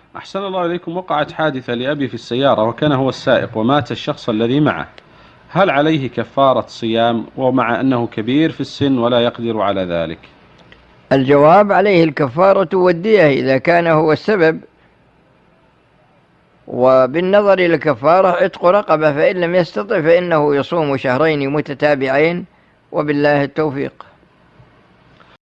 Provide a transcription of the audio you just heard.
أحسن الله إليكم. وقعت حادثة لأبي في السيارة وكان هو السائق ومات الشخص الذي معه، هل عليه كفارة صيام ومع أنه كبير في السن ولا يقدر على ذلك؟ الجواب عليه الكفارة والدية إذا كان هو السبب، وبالنظر إلى الكفارة عتق رقبة، فإن لم يستطع فإنه يصوم شهرين متتابعين، وبالله التوفيق.